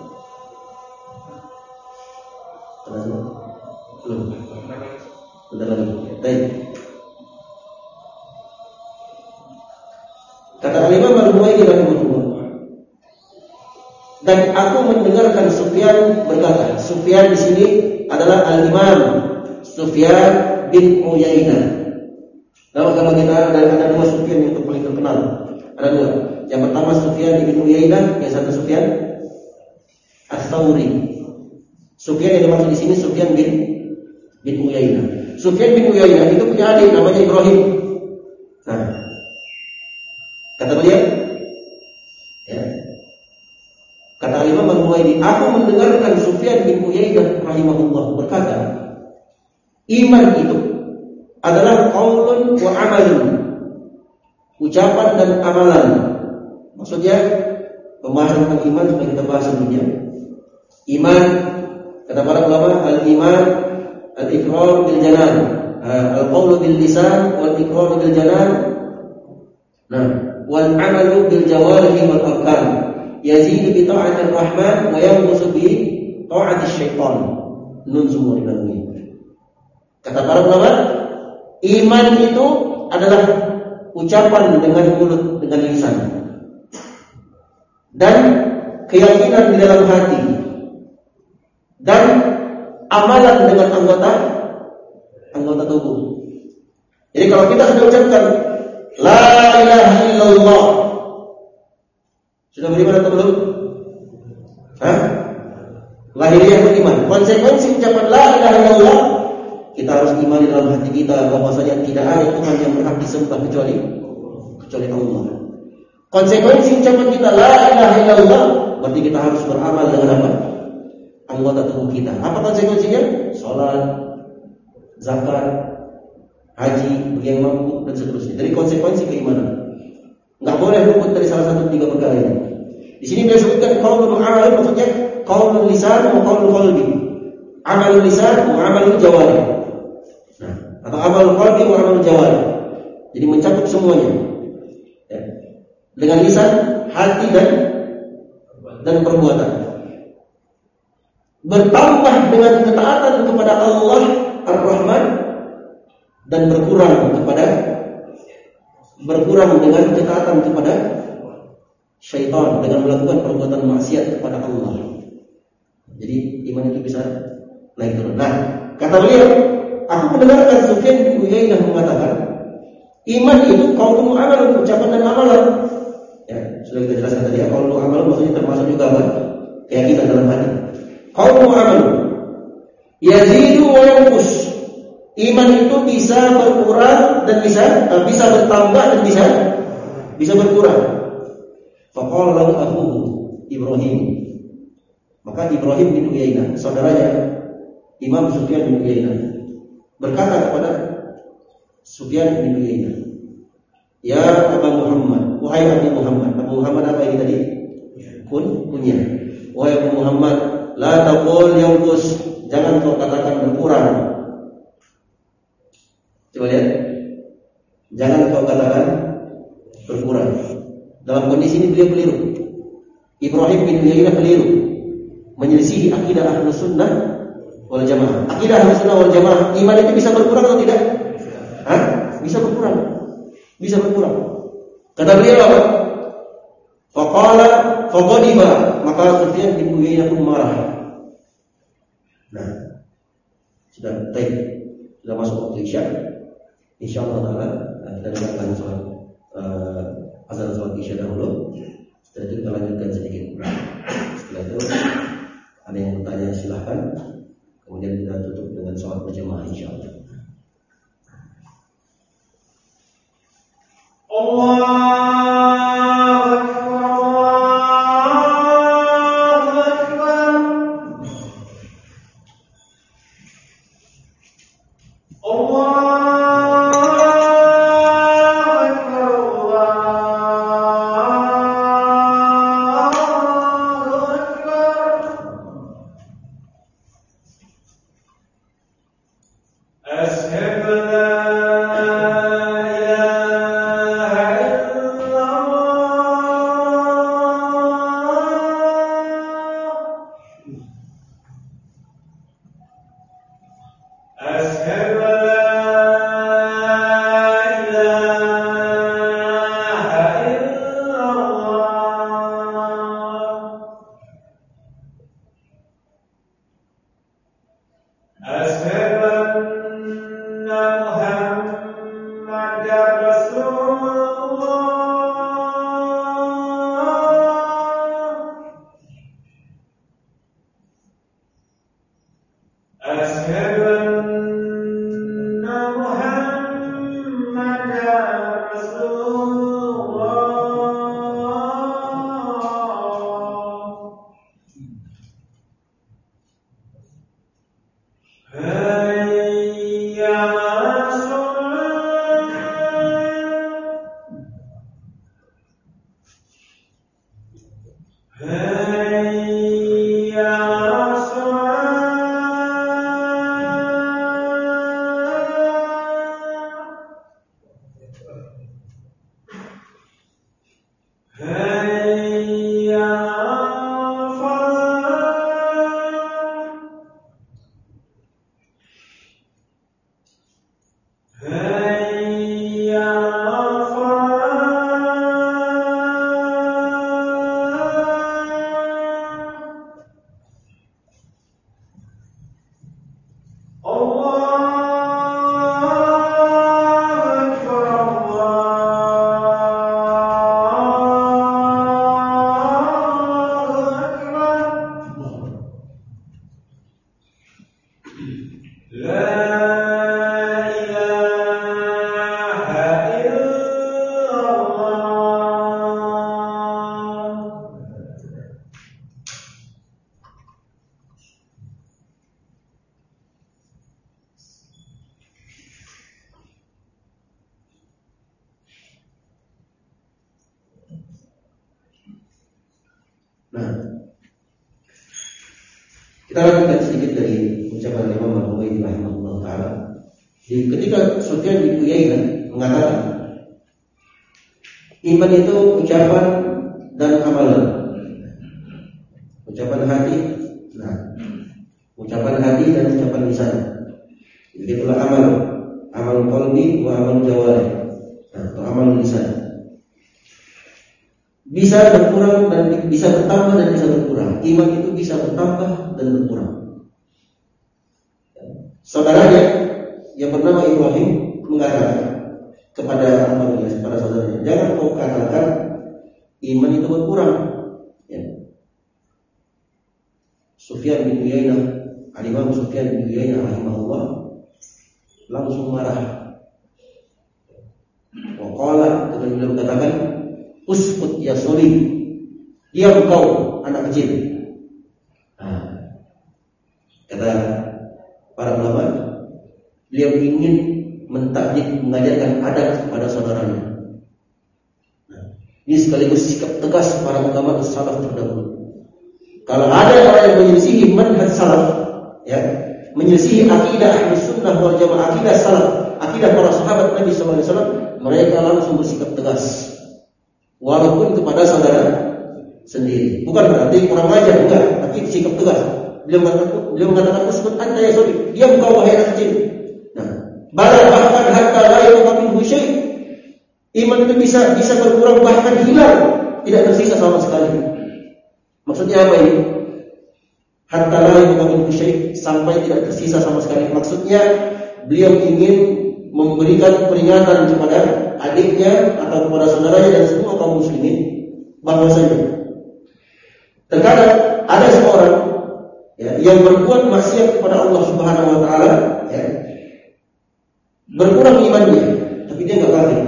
Sudah ada? Belum. Bentar lagi. Baik. Kata Al-Imam Al-Huwaini rahimahullah, dan aku mendengarkan Sufyan berkata, Sufyan di sini adalah Al-Imam Sufyan bin Uyainah. Nama kita ada dua Sufyan yang paling terkenal. Ada dua. Yang pertama Sufyan bin Uyainah, yang satu Sufyan Ats-Tsauri. Sufyan yang dimaksud di sini Sufyan bin Uyainah. Sufyan bin Uyainah itu punya adik namanya Ibrahim. Nah, kata beliau, ya. Kata Imam Al-Huwaini, aku mendengarkan Sufyan bin Uyainah rahimahullah berkata, iman itu adalah qaulun wa amalun, ucapan dan amalan. Maksudnya pembahasan tentang iman sudah kita bahas sebelumnya. Iman, kata para ulama, al-iman al-iqrar bil janan, al-qaulu bil lisan wal iqrar bil janan. Nah, wal amalu bil jawarihi wal arkan, yazidu bi ta'atir rahman wa yanqusu bi ta'atis syaitan. Nun semua dibangun. Kata para ulama, iman itu adalah ucapan dengan mulut, dengan lisan, dan keyakinan di dalam hati, dan amalan dengan anggota tubuh. Jadi kalau kita sudah ucapkan la ilaha illallah, sudah beriman atau belum? Lahiriah beriman. Konsekuensi ucapan la ilaha illallah, kita harus imani dalam hati kita bahwasanya tidak ada Tuhan yang berhak disembah kecuali Allah. Konsekuensi ucapan kita la ilaha illallah, berarti kita harus beramal dengan apa? Anggota tubuh kita. Apa konsekuensinya? Salat, zakat, haji bagi yang mampu dan seterusnya. Dari konsekuensi keimanan. Enggak boleh luput dari salah satu tiga perkara ini. Di sini dia sebutkan qaulun amal, maksudnya qaulun lisan wa qaulun qalbi. Amal lisan wa amal jawari. Nah, atau amal qalbi wa amal jawari. Jadi mencakup semuanya. Ya. Dengan lisan, hati dan perbuatan. Bertambah dengan ketaatan kepada Allah Ar-Rahman dan berkurang dengan ketaatan kepada syaitan dengan melakukan perbuatan maksiat kepada Allah. Jadi iman itu bisa naik turun. Nah, kata beliau, aku mendengarkan Sufyan bin Uyainah mengatakan, iman itu qaulun wa amalun, ucapan dan amalan. Ya, sudah kita jelaskan tadi ya, qaulun wa amalun maksudnya termasuk juga apa? Keyakinan dalam hati. Qaulun wa amalun yazidu wa yanqus. Iman itu bisa berkurang dan bisa bertambah dan bisa berkurang. Faqala lahu akhuhu Ibrahim. Maka Ibrahim bin Uyainah, saudaranya Imam Sufyan bin Uyainah, berkata kepada Sufyan bin Uyainah, Ya Aba Muhammad, wahai Abu Muhammad. Abu Muhammad apa ini tadi? Kunyah. Wahai Abu Muhammad, la taqul yanqus, jangan kau katakan berkurang. Coba lihat. Jangan kau katakan berkurang. Dalam kondisi ini beliau keliru. Ibrahim bin Uyainah keliru, menyelisihi akidah Ahlus Sunnah wal Jamaah. Akidah Ahlus Sunnah wal Jamaah, iman itu bisa berkurang atau tidak? Hah? Bisa berkurang. Bisa berkurang. Kata beliau apa? Faqala faqadiba, maka Sufyan bin Uyainah pun marah. Nah, sudah baik, sudah masuk waktu Isya. Insyaallah taala kita dengarkan soal azan salat Isya dahulu. Setelah itu kita lanjutkan sedikit. Setelah itu ada yang bertanya silahkan. Kemudian kita tutup dengan salat berjamaah insyaallah. Kita lanjutkan sedikit dari ucapan Imam Al-Huwaidi rahimahullah ta'ala. Ketika Sufyan bin Uyainah mengatakan iman itu ucapan dan amalan. Ucapan hati, ucapan hati dan ucapan lisan. Begitulah amal, amal qalbi wa amal jawarih. Atau amal lisan. Bisa berkurang dan bisa bertambah dan bisa berkurang. Iman itu bisa bertambah dan berkurang. Saudaranya yang bernama Ibrahim mengatakan kepada anaknya, kepada saudaranya, jangan kau katakan iman itu berkurang. Ya. Sufyan bin Uyainah, Al-Imam Sufyan bin Uyainah rahimahullah langsung marah. Waqala, beliau katakan, uskut ya suri, diam kau anak kecil. Kata para ulama, beliau ingin mentakjid, mengajarkan adab kepada saudaranya. Ini sekaligus sikap tegas para ulama salaf terdahulu. Kalau ada orang yang menyelisihi manhaj salaf, ya, menyelisihi akidah Ahlus Sunnah wal Jamaah, akidah salaf, akidah para sahabat Nabi sallallahu alaihi wasallam, mereka langsung bersikap tegas. Walaupun kepada saudara sendiri. Bukan berarti kurang ajar, enggak, tapi sikap tegas. Beliau mengatakan usbut anta ya saudari, diam kau wahai anak kecil. Nah, bahkan hatta la yuqamin syai'. Iman itu bisa berkurang bahkan hilang, tidak tersisa sama sekali. Maksudnya apa ini? Hatta la yuqamin syai', sampai tidak tersisa sama sekali. Maksudnya beliau ingin memberikan peringatan kepada adiknya atau kepada saudaranya dan semua kaum muslimin bahwasanya terkadang ada seorang, ya, yang berbuat maksiat kepada Allah Subhanahu wa taala, ya, berkurang imannya, tapi dia enggak kafir.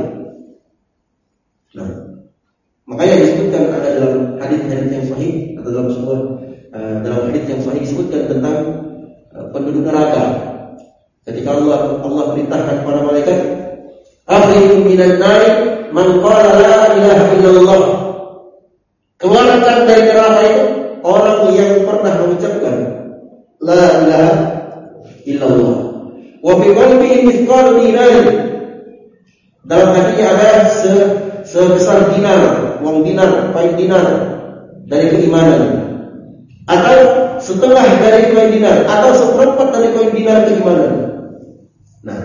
Nah, makanya disebutkan ada dalam hadis-hadis yang sahih atau dalam hadis yang sahih disebutkan tentang penduduk neraka. Ketika Allah perintahkan kepada malaikat, "Akhriju minan nar man qala la ilaha illallah." Keluarkan dari neraka itu orang yang pernah mengucapkan la ilaha illallah. Wa fi qalbihi mithqal dinar. Dalam hatinya ada sebesar dinar, uang dinar, pain dinar dari keimanan, atau setengah dari koin dinar, atau seperempat dari koin dinar keimanan. Nah,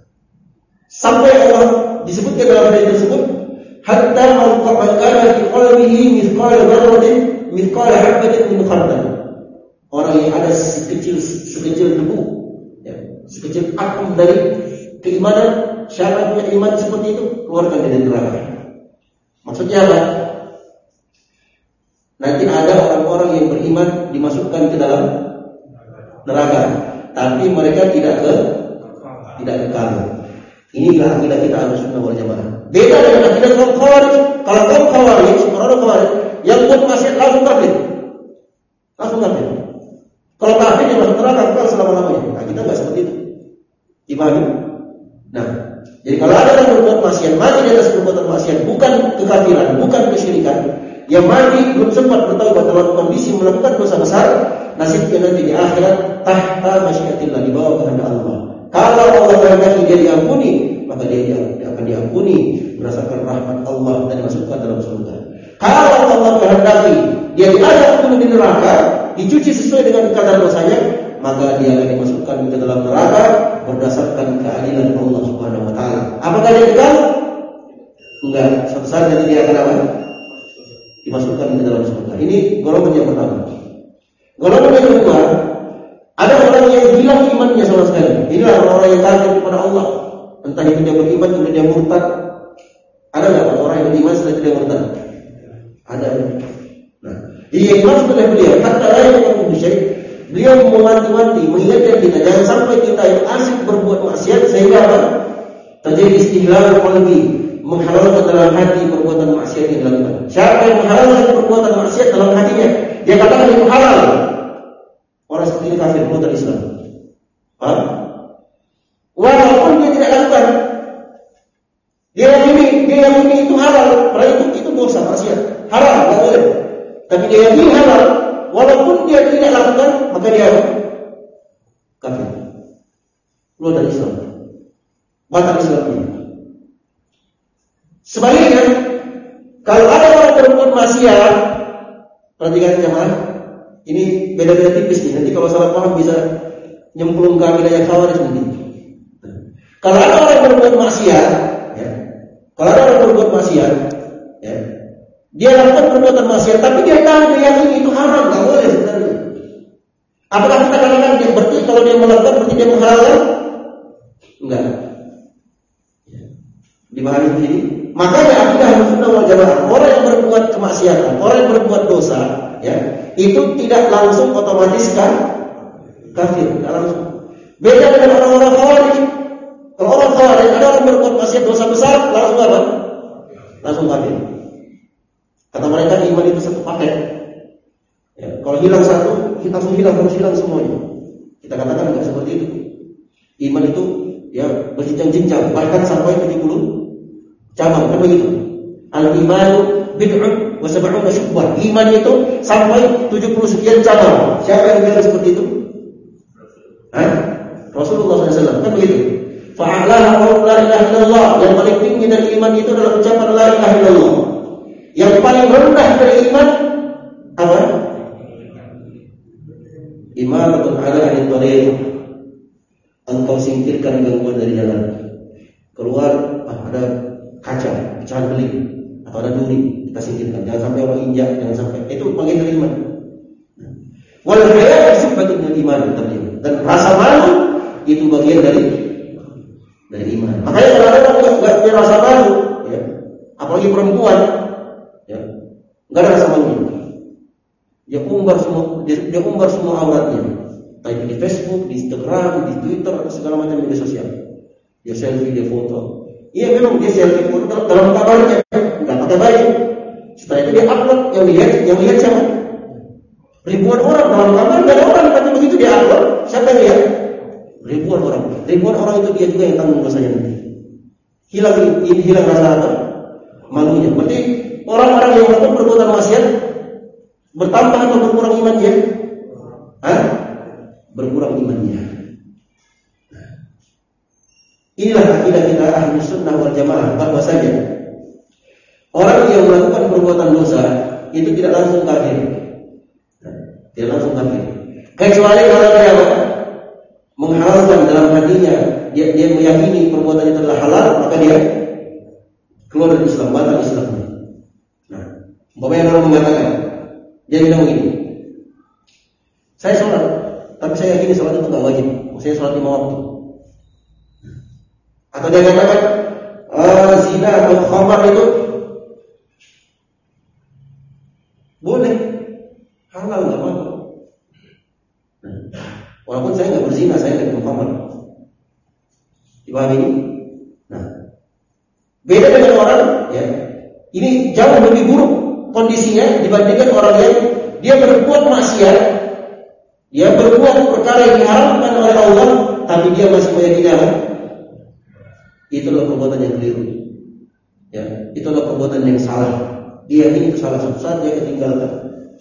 sampai Allah disebutkan dalam hadis tersebut, hatta man kana fi qalbihi mithqal dzarratin mithqal habatin min khardal. Orang yang ada sekecil debu, ya, sekecil atom dari keimanan, siapa punya iman seperti itu, keluarkan dari neraka. Maksudnya apa? Nanti ada orang-orang yang beriman dimasukkan ke dalam neraka, tapi mereka tidak kekal. Inilah akidah kita Ahlus Sunnah wal Jamaah. Beda dengan akidah kaum Khawarij. Kalau kaum Khawarij, orang Khawarij yang buat maksiat langsung kafir. Kalau kafir dia masuk neraka kekal selama-lamanya. Nah, kita enggak seperti itu. Dipahami? Nah, jadi kalau ada yang berbuat maksiat, mati di atas perbuatan maksiat, bukan kekafiran, bukan kesyirikan, yang mati belum sempat bertaubat dalam kondisi melakukan dosa besar, nasibnya nanti di akhirat tahta masyiatillah, di bawah kehendak Allah. Kalau Allah kehendaki dia diampuni, maka dia akan diampuni berdasarkan rahmat Allah dan dimasukkan dalam surga. Kalau Allah kehendaki dia diazab dulu di neraka, dicuci sesuai dengan kadar dosanya, maka dia akan dimasukkan ke dalam neraka berdasarkan keadilan Allah Subhanahu wa taala. Apakah dia kekal? Enggak, suatu saat nanti dia akan apa? Dimasukkan ke dalam surga. Ini golongan yang pertama. Golongan yang kedua, ada orang yang hilang imannya sama sekali. Inilah orang-orang yang kafir kepada Allah. Entah itu dia beriman kemudian dia murtad. Ada enggak orang yang beriman setelah itu dia murtad? Ada. Nah, yang dimaksud oleh beliau, hatta la yakunu syai'. Beliau mewanti-wanti, mengingatkan kita jangan sampai kita itu asik berbuat maksiat sehingga apa? Terjadi istihlal qalbi, menghalalkan dalam hati perbuatan maksiat yang dilakukan. Siapa yang menghalalkan perbuatan maksiat dalam hatinya, dia katakan itu halal. Orang seperti ini kafir keluar dari Islam. Paham? Walaupun dia tidak lakukan, dia yakini itu halal, padahal itu dosa maksiat, halal, tidak boleh. Tapi dia yakini halal, walaupun dia tidak lakukan, maka dia kafir, keluar dari Islam, batal Islamnya. Sebaliknya, kalau ada orang berbuat maksiat, perhatikan jemaah, ini beda-beda tipis nih. Nanti kalau salah paham bisa nyemplung ke akidah Khawarij nanti. Kalau ada orang berbuat maksiat, ya, ya, dia lakukan perbuatan maksiat, tapi dia tahu, dia yakin itu haram, nggak boleh sebenarnya. Apakah kita katakan dia berarti kalau dia melakukan berarti dia menghalalkan? Enggak. Ya. Dipahami begini? Makanya akidah Ahlus Sunnah wal Jamaah, orang yang berbuat kemaksiatan, orang yang berbuat dosa, ya, itu tidak langsung otomatis kafir, tidak langsung. Beda dengan orang-orang Khawarij. Kalau orang Khawarij ada orang berbuat maksiat dosa besar, langsung apa? Langsung kafir. Kata mereka iman itu satu paket. Ya, kalau hilang satu, kita langsung harus hilang semuanya. Kita katakan enggak seperti itu. Iman itu ya berjenjang-jenjang, bahkan sampai 70 cabang, kan begitu. Al-imanu bid'un wa sab'una syu'bah. Iman itu sampai 70 sekian cabang. Siapa yang bilang seperti itu? Rasulullah SAW kan begitu. Fa'alaha qaulu la ilaha illallah. Yang paling tinggi dari iman itu adalah ucapan la ilaha illallah. Yang paling rendah dari iman apa? Imaratul ala anil tariq. Engkau singkirkan gangguan dari jalan. Keluar ada kaca, pecahan beling atau ada duri, kita singkirkan. Jangan sampai orang injak, jangan sampai. Itu bagian dari iman. Wal haya sifatun min iman dan rasa malu itu bagian dari iman. Makanya kalau ada orang enggak punya rasa malu, ya, apalagi perempuan, ya, enggak ada rasa malu. Dia umbar semua auratnya, baik di Facebook, di Instagram, di Twitter, segala macam media sosial. Dia selfie, dia foto. Iya memang dia selfie foto dalam kabarnya, enggak pakai baju. Setelah itu dia upload, yang lihat siapa? Ribuan orang dalam kamar, enggak ada orang, tapi begitu dia upload, siapa yang lihat? Ribuan orang itu dia juga yang tanggung dosanya nanti. Hilang rasa apa? Malunya. Berarti orang-orang yang melakukan perbuatan maksiat bertambah atau berkurang imannya? Berkurang imannya. Inilah akidah kita Ahlus Sunnah wal Jamaah, bahwasanya orang yang melakukan perbuatan dosa itu tidak langsung kafir. Tidak langsung kafir. Kecuali kalau dia menghalalkan dalam hatinya, dia meyakini perbuatan itu adalah halal, maka dia keluar dari Islam, batal Islamnya. Nah, umpamanya orang mengatakan, dia bilang begini, saya sholat, tapi saya yakini sholat itu nggak wajib, saya sholat 5 waktu. Atau dia katakan, zina atau khamar itu boleh, halal nggak apa-apa. Walaupun saya nggak berzina, saya nggak khamar. Dipahami ini? Nah, beda dengan orang, ya. Ini jauh lebih buruk kondisinya dibandingkan orang yang dia berbuat maksiat, dia berbuat perkara yang diharamkan oleh Allah, tapi dia masih meyakini apa? Itulah perbuatan yang keliru. Ya, itulah perbuatan yang salah. Dia ini salah satu saat dia ketinggalkan.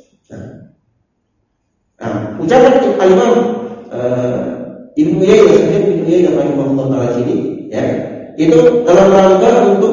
Nah, ucapan Al-Imam Ibnu Uyainah rahimahullah taala sini, ya, itu dalam rangka untuk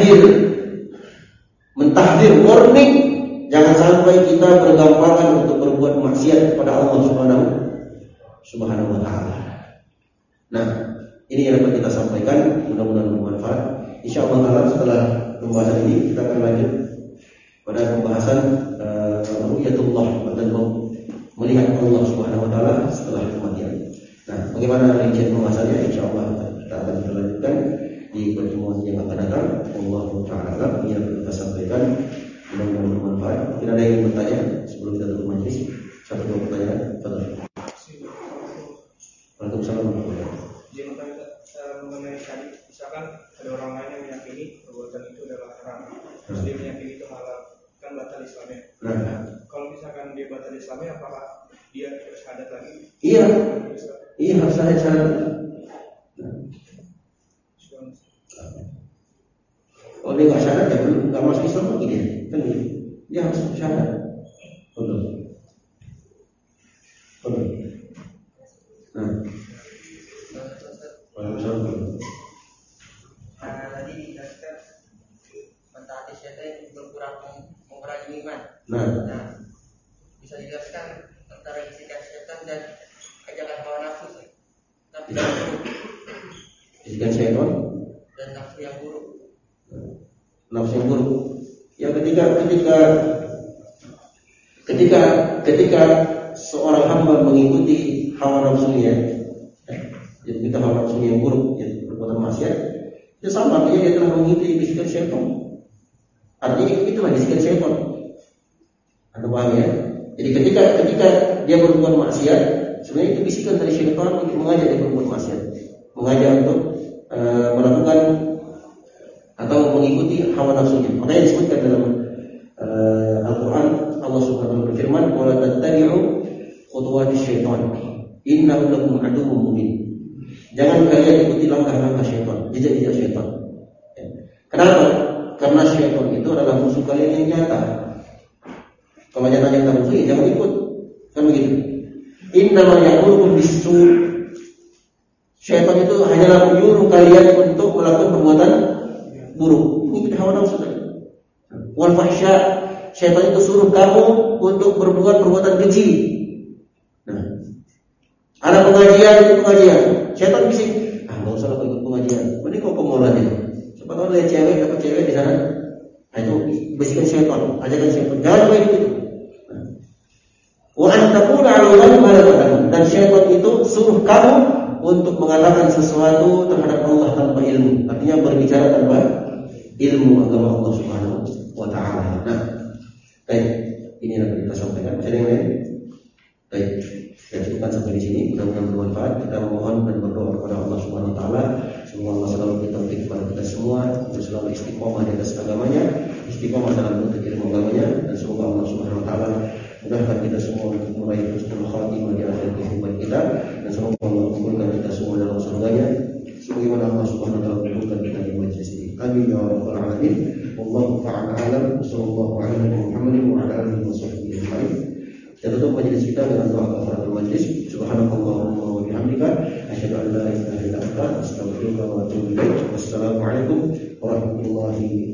mentahdir warning, jangan sampai kita bergampangan untuk berbuat maksiat kepada Allah Subhanahu wa taala. Nah, ini yang dapat kita sampaikan, mudah-mudahan bermanfaat. Insyaallah taala setelah pembahasan ini kita akan lanjut pada pembahasan ru'yatullah dan melihat Allah Subhanahu wa taala setelah kematian. Nah, bagaimana rincian pembahasannya insyaallah kita akan lanjutkan di pertemuan yang akan datang. Wallahu taala yang kita sampaikan mudah-mudahan bermanfaat. Tidak ada yang ingin bertanya sebelum kita tutup majelis? Satu dua pertanyaan. Fadhil. Waalaikumsalam warahmatullahi wabarakatuh. Jadi mengenai tadi, misalkan ada orang lain yang meyakini perbuatan itu adalah haram, terus dia meyakini itu halal, kan batal Islamnya. Kalau misalkan dia batal Islamnya, apakah dia harus syahadat lagi? Iya, harus syahadat. Oh, dia nggak syahadat, ya belum nggak masuk Islam lagi dia, kan dia harus syahadat. Betul. Nah, tadi dijelaskan mentaati syaitan mengurangi iman. Nah, bisa dijelaskan antara bisikan syaitan dan ajakan hawa nafsu. Nafsu yang buruk. Bisikan syaitan dan nafsu yang buruk. Nafsu yang buruk. Ya, ketika seorang hamba mengikuti hawa nafsunya, jadi kita hawa nafsunya yang buruk, ya, perbuatan maksiat, itu sama dia telah mengikuti bisikan syaitan. Artinya itulah bisikan syaitan. Anda paham ya? Jadi ketika dia berbuat maksiat, sebenarnya itu bisikan dari syaitan untuk mengajak dia berbuat maksiat, mengajak untuk melakukan atau mengikuti hawa nafsunya. Makanya disebutkan dalam Al-Quran, Allah Subhanahu wa taala berfirman, "Wa la tattabi'u khutuwatis syaitan, innahu lakum aduwwun mubin." Jangan kalian ikuti langkah-langkah syaitan, jejak-jejak syaitan. Kenapa? Karena syaitan itu adalah musuh kalian yang nyata. Kalau nyata-nyata musuh, ya jangan ikut. Kan begitu. Innama ya'murukum bis-su'. Syaitan itu hanyalah menyuruh kalian untuk melakukan perbuatan buruk. Ini hawa nafsu tadi. Wal fahsya, syaitan itu suruh kamu untuk berbuat perbuatan keji. Nah, ada pengajian itu pengajian. Syaitan bisik, enggak usah lah ikut pengajian. Mending kau ke mall aja. Siapa tahu lihat cewek, dapat cewek di sana. Nah, itu bisikan syaitan, ajakan syaitan. Jangan kayak gitu. Wa an taqula 'ala Allahi ma la ta'lamun. Dan syaitan itu suruh kamu untuk mengatakan sesuatu terhadap Allah tanpa ilmu. Artinya berbicara tanpa ilmu agama Allah Subhanahu wa taala. Nah, baik, ini yang kita sampaikan. Ada yang lain? Baik, kita cukupkan sampai di sini. Mudah-mudahan bermanfaat. Kita mohon dan berdoa kepada Allah Subhanahu wa taala, semoga Allah selalu beri taufik kepada kita semua untuk selalu istiqomah di atas agamanya, istiqomah dalam menuntut ilmu agamanya, dan semoga Allah Subhanahu wa taala mudahkan kita semua untuk meraih husnul khatimah di akhir kehidupan kita, dan semoga Allah kumpulkan kita semua dalam surganya sebagaimana Allah Subhanahu wa taala kumpulkan kita di majlis ini. Amin ya rabbal alamin. Wallahu ta'ala a'lam. Sallallahu alaihi Muhammadin wa ala alihi washabbihi ajma'in. Kita tutup majlis kita dengan doa kafaratul majlis. Subhanakallahumma wa bihamdika asyhadu an la ilaha illa anta astaghfiruka wa atubu ilaik. Wassalamualaikum warahmatullahi